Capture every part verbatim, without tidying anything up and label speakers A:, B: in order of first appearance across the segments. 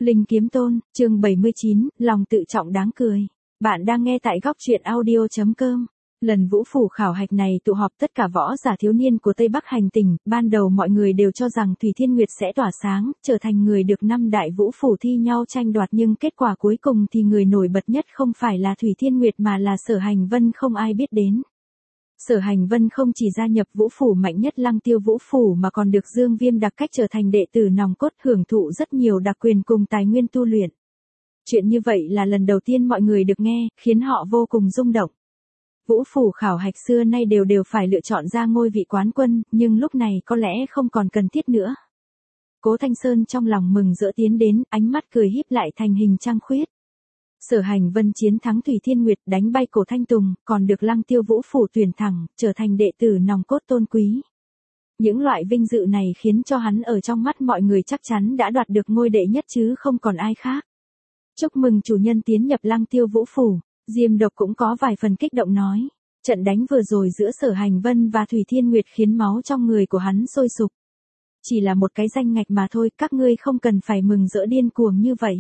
A: Linh Kiếm Tôn, chương bảy mươi chín, lòng tự trọng đáng cười. Bạn đang nghe tại góc truyện audio chấm com. Lần Vũ Phủ khảo hạch này tụ họp tất cả võ giả thiếu niên của Tây Bắc hành tỉnh, ban đầu mọi người đều cho rằng Thủy Thiên Nguyệt sẽ tỏa sáng, trở thành người được năm đại Vũ Phủ thi nhau tranh đoạt, nhưng kết quả cuối cùng thì người nổi bật nhất không phải là Thủy Thiên Nguyệt mà là Sở Hành Vân, không ai biết đến. Sở Hành Vân không chỉ gia nhập Vũ Phủ mạnh nhất Lăng Tiêu Vũ Phủ mà còn được Dương Viêm đặc cách trở thành đệ tử nòng cốt, hưởng thụ rất nhiều đặc quyền cùng tài nguyên tu luyện. Chuyện như vậy là lần đầu tiên mọi người được nghe, khiến họ vô cùng rung động. Vũ Phủ khảo hạch xưa nay đều đều phải lựa chọn ra ngôi vị quán quân, nhưng lúc này có lẽ không còn cần thiết nữa. Cố Thanh Sơn trong lòng mừng rỡ tiến đến, ánh mắt cười híp lại thành hình trăng khuyết. Sở Hành Vân chiến thắng Thủy Thiên Nguyệt, đánh bay Cổ Thanh Tùng, còn được Lăng Tiêu Vũ Phủ tuyển thẳng, trở thành đệ tử nòng cốt tôn quý. Những loại vinh dự này khiến cho hắn ở trong mắt mọi người chắc chắn đã đoạt được ngôi đệ nhất chứ không còn ai khác. Chúc mừng chủ nhân tiến nhập Lăng Tiêu Vũ Phủ, Diêm Độc cũng có vài phần kích động nói. Trận đánh vừa rồi giữa Sở Hành Vân và Thủy Thiên Nguyệt khiến máu trong người của hắn sôi sục. Chỉ là một cái danh ngạch mà thôi, các ngươi không cần phải mừng rỡ điên cuồng như vậy.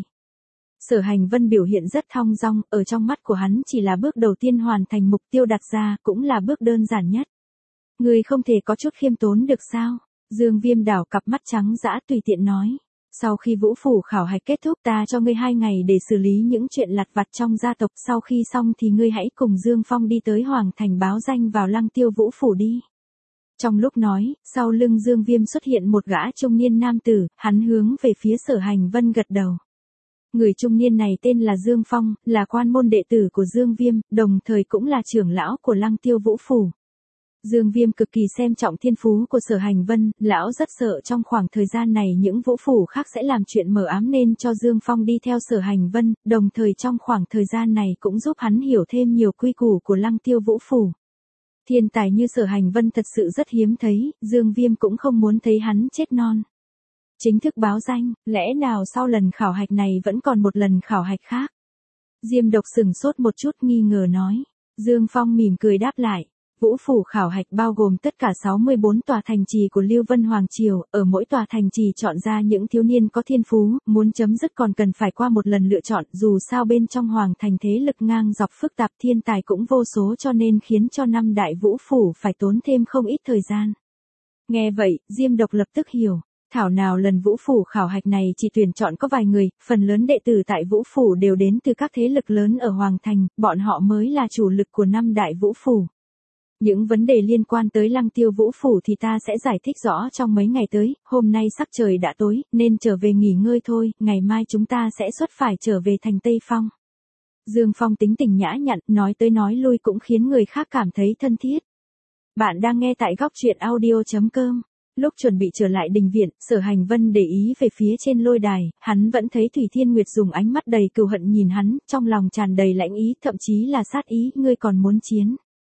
A: Sở Hành Vân biểu hiện rất thong dong, ở trong mắt của hắn chỉ là bước đầu tiên hoàn thành mục tiêu đặt ra, cũng là bước đơn giản nhất. Ngươi không thể có chút khiêm tốn được sao? Dương Viêm đảo cặp mắt trắng dã tùy tiện nói. Sau khi Vũ Phủ khảo hạch kết thúc, ta cho ngươi hai ngày để xử lý những chuyện lặt vặt trong gia tộc, sau khi xong thì ngươi hãy cùng Dương Phong đi tới Hoàng Thành báo danh vào Lăng Tiêu Vũ Phủ đi. Trong lúc nói, sau lưng Dương Viêm xuất hiện một gã trung niên nam tử, hắn hướng về phía Sở Hành Vân gật đầu. Người trung niên này tên là Dương Phong, là quan môn đệ tử của Dương Viêm, đồng thời cũng là trưởng lão của Lăng Tiêu Vũ Phủ. Dương Viêm cực kỳ xem trọng thiên phú của Sở Hành Vân, lão rất sợ trong khoảng thời gian này những vũ phủ khác sẽ làm chuyện mờ ám nên cho Dương Phong đi theo Sở Hành Vân, đồng thời trong khoảng thời gian này cũng giúp hắn hiểu thêm nhiều quy củ của Lăng Tiêu Vũ Phủ. Thiên tài như Sở Hành Vân thật sự rất hiếm thấy, Dương Viêm cũng không muốn thấy hắn chết non. Chính thức báo danh, lẽ nào sau lần khảo hạch này vẫn còn một lần khảo hạch khác? Diêm Độc sừng sốt một chút nghi ngờ nói. Dương Phong mỉm cười đáp lại. Vũ Phủ khảo hạch bao gồm tất cả sáu mươi bốn tòa thành trì của Lưu Vân Hoàng Triều, ở mỗi tòa thành trì chọn ra những thiếu niên có thiên phú, muốn chấm dứt còn cần phải qua một lần lựa chọn, dù sao bên trong Hoàng Thành thế lực ngang dọc phức tạp, thiên tài cũng vô số, cho nên khiến cho năm đại Vũ Phủ phải tốn thêm không ít thời gian. Nghe vậy, Diêm Độc lập tức hiểu. Thảo nào lần Vũ Phủ khảo hạch này chỉ tuyển chọn có vài người, phần lớn đệ tử tại Vũ Phủ đều đến từ các thế lực lớn ở Hoàng Thành, bọn họ mới là chủ lực của năm đại Vũ Phủ. Những vấn đề liên quan tới Lăng Tiêu Vũ Phủ thì ta sẽ giải thích rõ trong mấy ngày tới, hôm nay sắc trời đã tối, nên trở về nghỉ ngơi thôi, ngày mai chúng ta sẽ xuất phải trở về thành Tây Phong. Dương Phong tính tình nhã nhặn, nói tới nói lui cũng khiến người khác cảm thấy thân thiết. Bạn đang nghe tại góc truyện audio chấm com. Lúc chuẩn bị trở lại đình viện, Sở Hành Vân để ý về phía trên lôi đài, hắn vẫn thấy Thủy Thiên Nguyệt dùng ánh mắt đầy cừu hận nhìn hắn, trong lòng tràn đầy lãnh ý, thậm chí là sát ý, ngươi còn muốn chiến.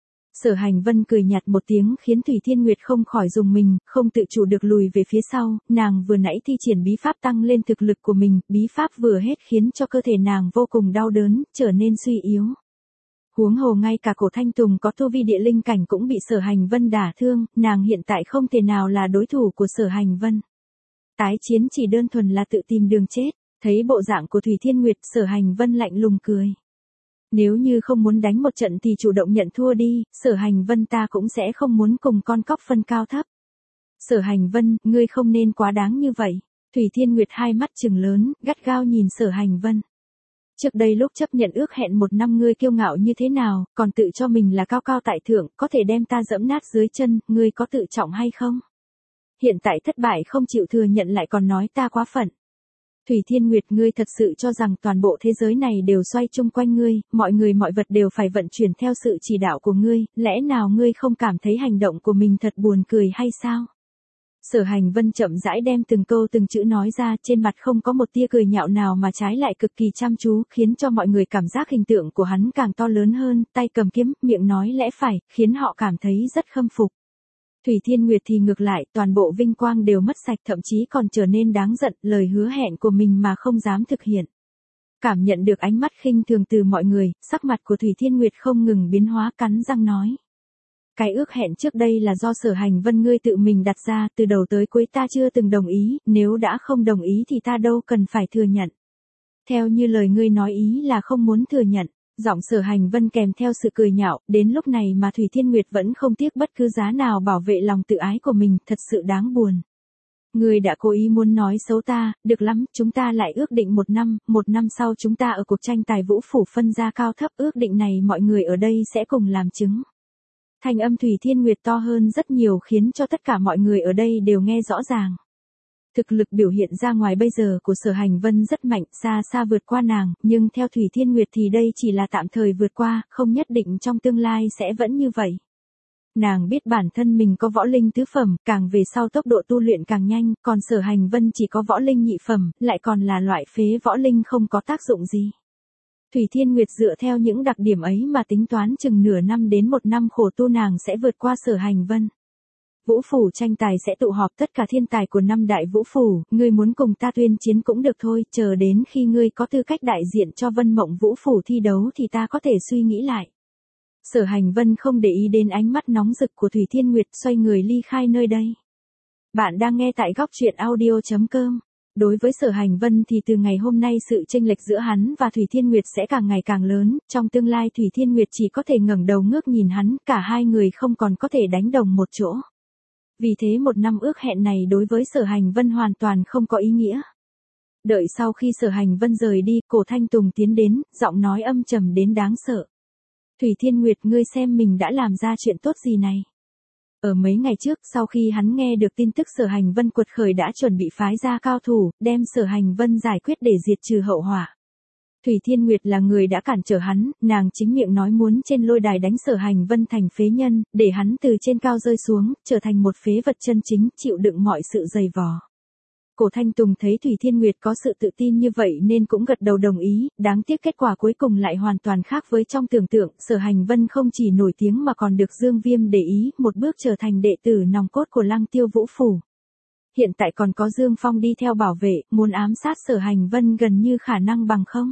A: Sở Hành Vân cười nhạt một tiếng khiến Thủy Thiên Nguyệt không khỏi rùng mình, không tự chủ được lùi về phía sau, nàng vừa nãy thi triển bí pháp tăng lên thực lực của mình, bí pháp vừa hết khiến cho cơ thể nàng vô cùng đau đớn, trở nên suy yếu. Huống hồ ngay cả Cổ Thanh Tùng có tu vi địa linh cảnh cũng bị Sở Hành Vân đả thương, nàng hiện tại không thể nào là đối thủ của Sở Hành Vân. Tái chiến chỉ đơn thuần là tự tìm đường chết, thấy bộ dạng của Thủy Thiên Nguyệt, Sở Hành Vân lạnh lùng cười. Nếu như không muốn đánh một trận thì chủ động nhận thua đi, Sở Hành Vân ta cũng sẽ không muốn cùng con cóc phân cao thấp. Sở Hành Vân, ngươi không nên quá đáng như vậy. Thủy Thiên Nguyệt hai mắt trừng lớn, gắt gao nhìn Sở Hành Vân. Trước đây lúc chấp nhận ước hẹn một năm ngươi kiêu ngạo như thế nào, còn tự cho mình là cao cao tại thượng, có thể đem ta dẫm nát dưới chân, ngươi có tự trọng hay không? Hiện tại thất bại không chịu thừa nhận lại còn nói ta quá phận. Thủy Thiên Nguyệt, ngươi thật sự cho rằng toàn bộ thế giới này đều xoay chung quanh ngươi, mọi người mọi vật đều phải vận chuyển theo sự chỉ đạo của ngươi, lẽ nào ngươi không cảm thấy hành động của mình thật buồn cười hay sao? Sở Hành Vân chậm rãi đem từng câu từng chữ nói ra, trên mặt không có một tia cười nhạo nào mà trái lại cực kỳ chăm chú, khiến cho mọi người cảm giác hình tượng của hắn càng to lớn hơn, tay cầm kiếm, miệng nói lẽ phải, khiến họ cảm thấy rất khâm phục. Thủy Thiên Nguyệt thì ngược lại, toàn bộ vinh quang đều mất sạch, thậm chí còn trở nên đáng giận, lời hứa hẹn của mình mà không dám thực hiện. Cảm nhận được ánh mắt khinh thường từ mọi người, sắc mặt của Thủy Thiên Nguyệt không ngừng biến hóa, cắn răng nói. Cái ước hẹn trước đây là do Sở Hành Vân ngươi tự mình đặt ra, từ đầu tới cuối ta chưa từng đồng ý, nếu đã không đồng ý thì ta đâu cần phải thừa nhận. Theo như lời ngươi nói ý là không muốn thừa nhận. Giọng Sở Hành Vân kèm theo sự cười nhạo, đến lúc này mà Thủy Thiên Nguyệt vẫn không tiếc bất cứ giá nào bảo vệ lòng tự ái của mình, thật sự đáng buồn. Ngươi đã cố ý muốn nói xấu ta, được lắm, chúng ta lại ước định một năm, một năm sau chúng ta ở cuộc tranh tài vũ phủ phân ra cao thấp, ước định này mọi người ở đây sẽ cùng làm chứng. Thanh âm Thủy Thiên Nguyệt to hơn rất nhiều khiến cho tất cả mọi người ở đây đều nghe rõ ràng. Thực lực biểu hiện ra ngoài bây giờ của Sở Hành Vân rất mạnh, xa xa vượt qua nàng, nhưng theo Thủy Thiên Nguyệt thì đây chỉ là tạm thời vượt qua, không nhất định trong tương lai sẽ vẫn như vậy. Nàng biết bản thân mình có võ linh tứ phẩm, càng về sau tốc độ tu luyện càng nhanh, còn Sở Hành Vân chỉ có võ linh nhị phẩm, lại còn là loại phế võ linh không có tác dụng gì. Thủy Thiên Nguyệt dựa theo những đặc điểm ấy mà tính toán chừng nửa năm đến một năm khổ tu nàng sẽ vượt qua Sở Hành Vân. Vũ phủ tranh tài sẽ tụ họp tất cả thiên tài của năm đại vũ phủ, ngươi muốn cùng ta tuyên chiến cũng được thôi, chờ đến khi ngươi có tư cách đại diện cho Vân Mộng Vũ phủ thi đấu thì ta có thể suy nghĩ lại. Sở Hành Vân không để ý đến ánh mắt nóng rực của Thủy Thiên Nguyệt, xoay người ly khai nơi đây. Bạn đang nghe tại góc truyện audio chấm com. Đối với Sở Hành Vân thì từ ngày hôm nay sự chênh lệch giữa hắn và Thủy Thiên Nguyệt sẽ càng ngày càng lớn, trong tương lai Thủy Thiên Nguyệt chỉ có thể ngẩng đầu ngước nhìn hắn, cả hai người không còn có thể đánh đồng một chỗ. Vì thế một năm ước hẹn này đối với Sở Hành Vân hoàn toàn không có ý nghĩa. Đợi sau khi Sở Hành Vân rời đi, Cổ Thanh Tùng tiến đến, giọng nói âm trầm đến đáng sợ. Thủy Thiên Nguyệt, ngươi xem mình đã làm ra chuyện tốt gì này. Ở mấy ngày trước, sau khi hắn nghe được tin tức Sở Hành Vân quật khởi đã chuẩn bị phái ra cao thủ, đem Sở Hành Vân giải quyết để diệt trừ hậu họa. Thủy Thiên Nguyệt là người đã cản trở hắn, nàng chính miệng nói muốn trên lôi đài đánh Sở Hành Vân thành phế nhân, để hắn từ trên cao rơi xuống, trở thành một phế vật chân chính, chịu đựng mọi sự dày vò. Cổ Thanh Tùng thấy Thủy Thiên Nguyệt có sự tự tin như vậy nên cũng gật đầu đồng ý, đáng tiếc kết quả cuối cùng lại hoàn toàn khác với trong tưởng tượng, Sở Hành Vân không chỉ nổi tiếng mà còn được Dương Viêm để ý, một bước trở thành đệ tử nòng cốt của Lăng Tiêu Vũ phủ. Hiện tại còn có Dương Phong đi theo bảo vệ, muốn ám sát Sở Hành Vân gần như khả năng bằng không.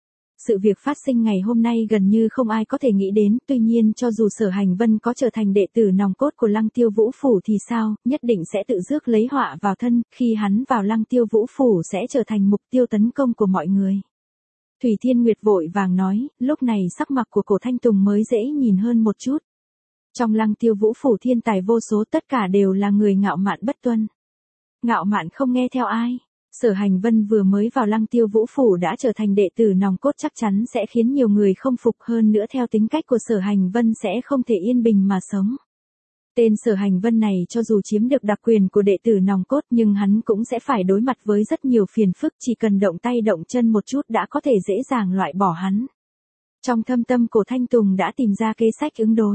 A: Sự việc phát sinh ngày hôm nay gần như không ai có thể nghĩ đến, tuy nhiên cho dù Sở Hành Vân có trở thành đệ tử nòng cốt của Lăng Tiêu Vũ phủ thì sao, nhất định sẽ tự rước lấy họa vào thân, khi hắn vào Lăng Tiêu Vũ phủ sẽ trở thành mục tiêu tấn công của mọi người. Thủy Thiên Nguyệt vội vàng nói, lúc này sắc mặt của Cổ Thanh Tùng mới dễ nhìn hơn một chút. Trong Lăng Tiêu Vũ phủ thiên tài vô số tất cả đều là người ngạo mạn bất tuân. Ngạo mạn không nghe theo ai. Sở Hành Vân vừa mới vào Lăng Tiêu Vũ phủ đã trở thành đệ tử nòng cốt chắc chắn sẽ khiến nhiều người không phục, hơn nữa theo tính cách của Sở Hành Vân sẽ không thể yên bình mà sống. Tên Sở Hành Vân này cho dù chiếm được đặc quyền của đệ tử nòng cốt nhưng hắn cũng sẽ phải đối mặt với rất nhiều phiền phức, chỉ cần động tay động chân một chút đã có thể dễ dàng loại bỏ hắn. Trong thâm tâm Cổ Thanh Tùng đã tìm ra kế sách ứng đối.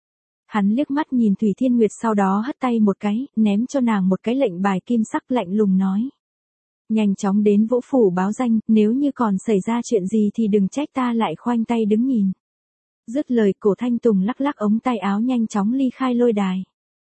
A: Hắn liếc mắt nhìn Thủy Thiên Nguyệt sau đó hất tay một cái, ném cho nàng một cái lệnh bài kim sắc lạnh lùng nói. Nhanh chóng đến Vũ phủ báo danh, nếu như còn xảy ra chuyện gì thì đừng trách ta lại khoanh tay đứng nhìn. Dứt lời Cổ Thanh Tùng lắc lắc ống tay áo nhanh chóng ly khai lôi đài.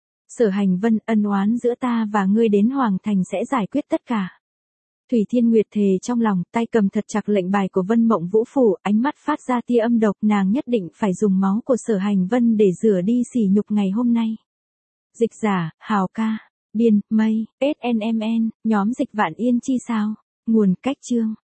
A: Sở Hành Vân, ân oán giữa ta và ngươi đến Hoàng Thành sẽ giải quyết tất cả. Thủy Thiên Nguyệt thề trong lòng, tay cầm thật chặt lệnh bài của Vân Mộng Vũ phủ, ánh mắt phát ra tia âm độc, nàng nhất định phải dùng máu của Sở Hành Vân để rửa đi sỉ nhục ngày hôm nay. Dịch giả, Hào ca. Biên, mây, ét en em en, nhóm dịch Vạn Yên Chi sao? Nguồn cách chương.